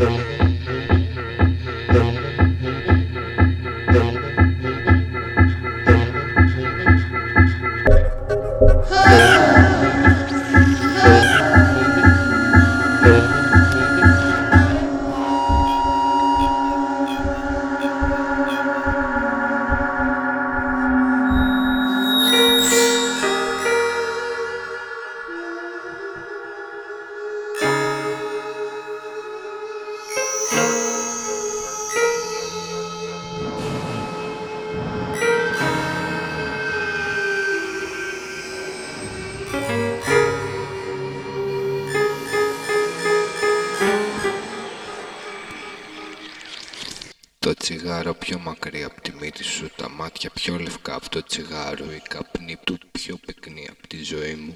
Το τσιγάρο πιο μακριά από τη μύτη σου, τα μάτια πιο λευκά από το τσιγάρο, η καπνή του πιο πυκνή από τη ζωή μου.